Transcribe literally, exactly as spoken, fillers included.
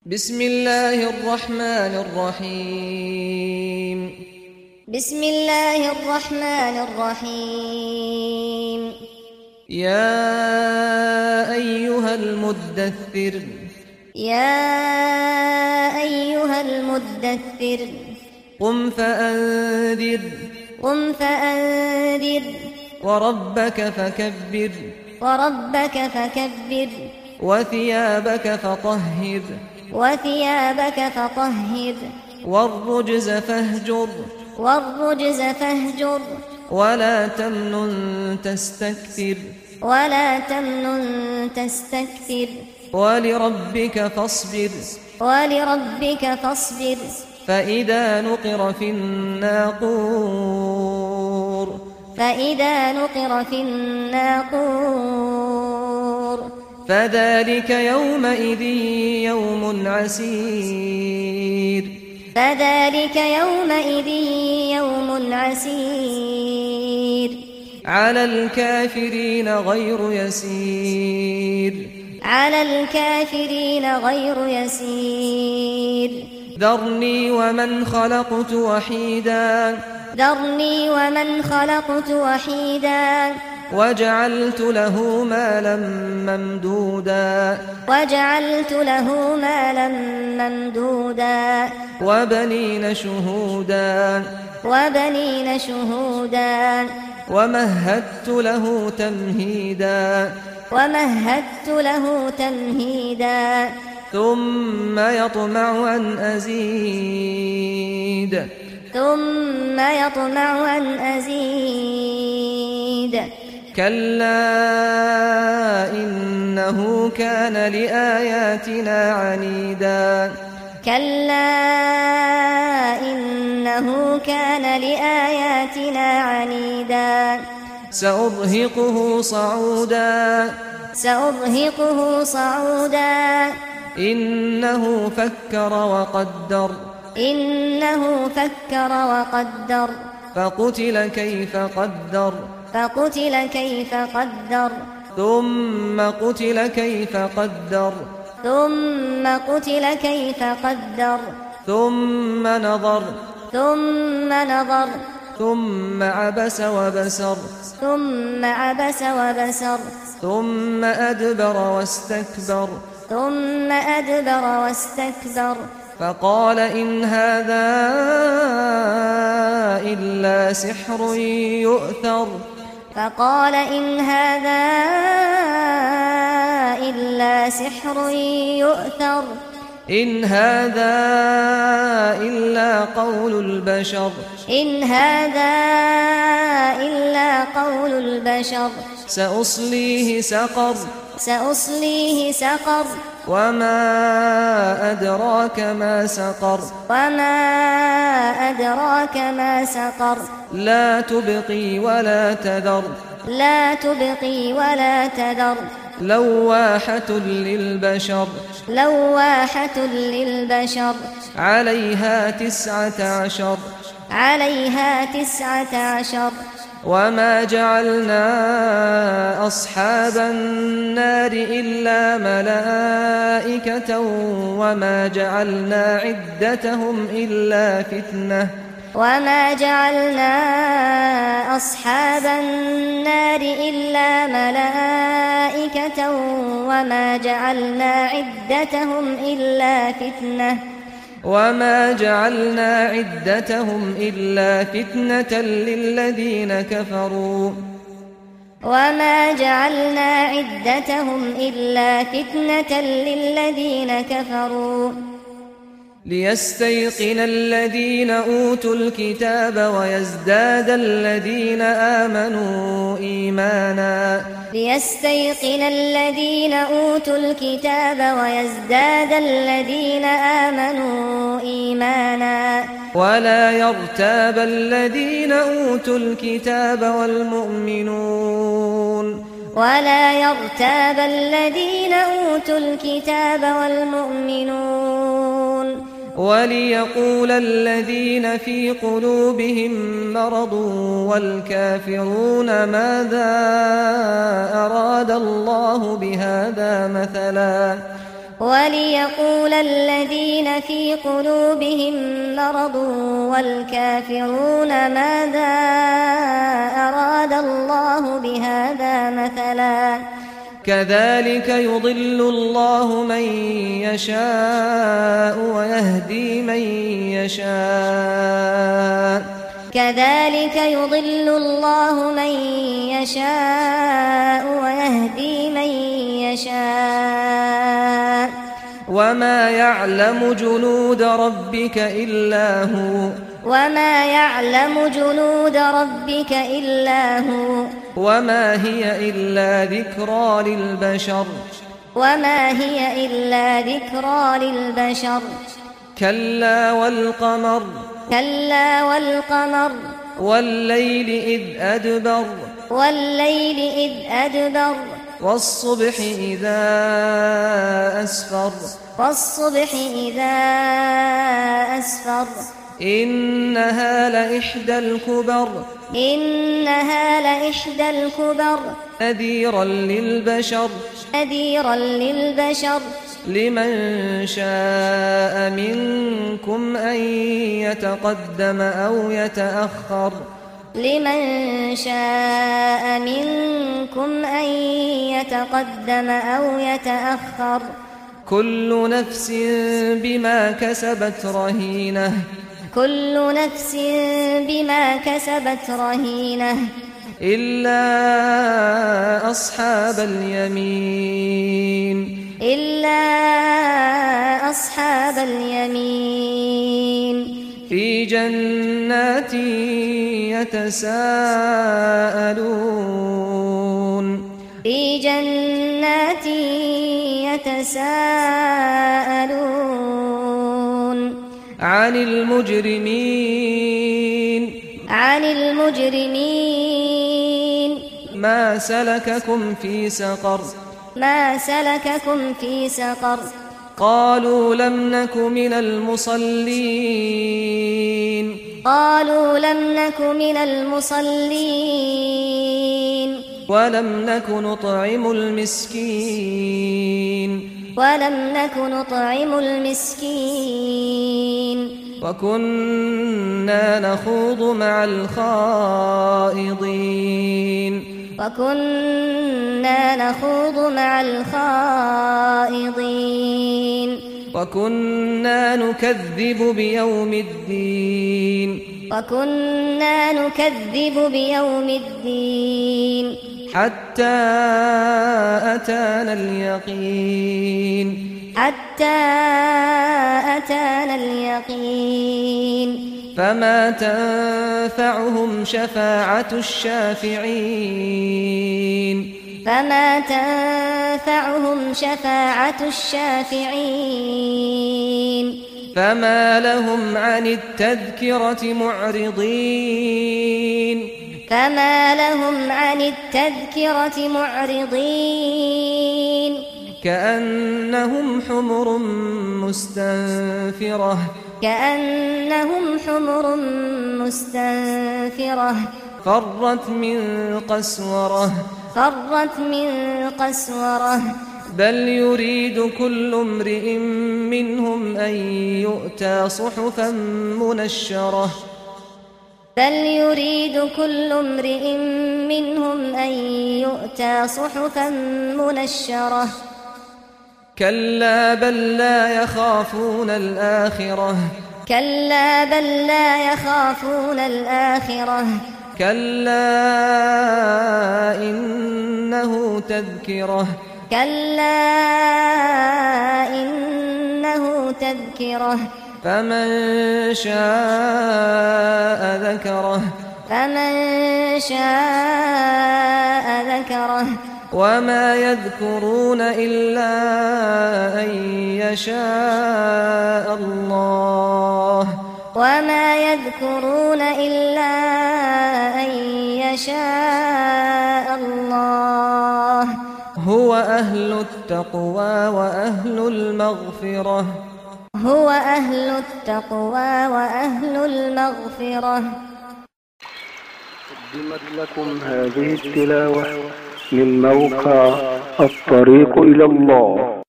بسم الله الرحمن الرحيم بسم الله الرحمن الرحيم يا أيها المدثر يا أيها المدثر قم فأنذر قم فأنذر وربك فكبر وربك فكبر وثيابك فطهر وثيابك فطهر والرجز فاهجر والرجز فاهجر ولا تمنن تستكثر ولا تمنن تستكثر ولربك فاصبر ولربك فاصبر فإذا نقر في الناقور فإذا نقر في الناقور فذلك يومئذ يوم عسير فذلك يومئذ يوم عسير على الكافرين غير يسير على الكافرين غير يسير ذرني ومن خلقت وحيدا ذرني ومن خلقت وحيدا وجعلت له مالا ممدودا وجعلت له مالا ممدودا وبنين شهودا وبنين شهودا ومهدت له تمهيدا ومهدت له تمهيدا ثم يطمع أن أزيد ثم يطمع أن أزيد كلا إنه كان لآياتنا عنيدا كلا إنه كان لآياتنا عنيدا سأرهقه صعودا سأرهقه صعودا إنه فكر وقدر إنه فكر وقدر فقتل كيف قدر فقتل كيف قدر ثم قتل كيف قدر ثم قتل كيف قدر ثم نظر ثم نظر ثم عبس وبسر ثم عبس وبسر ثم أدبر واستكبر ثم أدبر واستكبر فقال إن هذا إلا سحر يؤثر فقال إن هذا إلا سحر يؤثر إن هذا إلا قول البشر إن هذا إلا قول البشر سأصليه سقر سأصليه سقر وما أدراك ما سقر وما أدراك ما سقر لا تبقي ولا تذر لا تبقي ولا تذر لواحة للبشر لواحة للبشر عليها تسعة عشر عليها تسعة عشر وما جعلنا أصحاب النار إلا ملائكة وما جعلنا عدتهم إلا فتنة وما جعلنا أصحاب النار إلا ملائكة وما جعلنا عدتهم إلا فتنة وما جعلنا عدتهم إلا فتنة للذين كفروا وما جعلنا عدتهم إلا فتنة للذين كفروا ليستيقن الذين أوتوا الكتاب ويزداد الذين آمنوا إيمانا ليستيقن الذين أوتوا الكتاب ويزداد الذين آمنوا إيمانا ولا يرتاب الذين أوتوا الكتاب والمؤمنون ولا يرتاب الذين أوتوا الكتاب والمؤمنون وليقول الذين في قلوبهم مرض والكافرون ماذا أراد الله بهذا مثلا وليقول الذين في قلوبهم مرض والكافرون ماذا أراد الله بهذا مثلا كذلك يضل الله من يشاء ويهدي من يشاء كذلك يضل الله من يشاء ويهدي من يشاء وما يعلم جنود ربك إلا هو وما يعلم جنود ربك إلا هو وما هي إلا ذكرى للبشر وما هي إلا ذكرى للبشر كلا والقمر كلا والقمر والليل إذ أدبر والليل إذ أدبر والصبح إذا أسفر والصبح إذا أسفر إنها لإحدى الكبر إنها لإحدى الكبر نذيرا للبشر نذيرا للبشر لمن شاء منكم أن يتقدم أو يتأخر لمن شاء منكم أن يتقدم أو يتأخر كل نفس بما كسبت رهينة كل نفس بما كسبت رهينة إلا أصحاب اليمين إلا أصحاب اليمين في جنات يتساءلون في جنات يتساءلون عن المجرمين عن المجرمين ما سلككم في سقر ما سلككم في سقر قالوا لم نك من المصلين قالوا لم نك من المصلين ولم نك نطعم المسكين ولم نك نطعم المسكين وكنا نخوض مع الخائضين وكنا نخوض مع الخائضين وكنا نكذب بيوم الدين وكنا نكذب بيوم الدين حتى أتانا اليقين حتى أتانا اليقين فما تنفعهم شفاعة الشافعين فما تنفعهم شفاعة الشافعين فما لهم عن التذكرة معرضين فما لهم عن التذكرة معرضين كأنهم حمر مستنفرة كأنهم حمر مستنفرة فرت من قسورة فرت من قسورة بل يريد كل امرئ منهم أن يؤتى صحفا منشرة بل يريد كل امرئ منهم أن يؤتى صحفا منشرة كلا بل لا يخافون الآخرة كلا بل لا يخافون الآخرة كلا إنه تذكرة كلا إنه تذكرة فمن شاء ذكره فمن شاء ذكره وما يذكرون إلا أن يشاء الله وما يذكرون إلا أن يشاء الله هو أهل التقوى وأهل المغفرة هو أهل التقوى وأهل المغفرة. قدمت لكم هذه التلاوة من موقع الطريق إلى الله.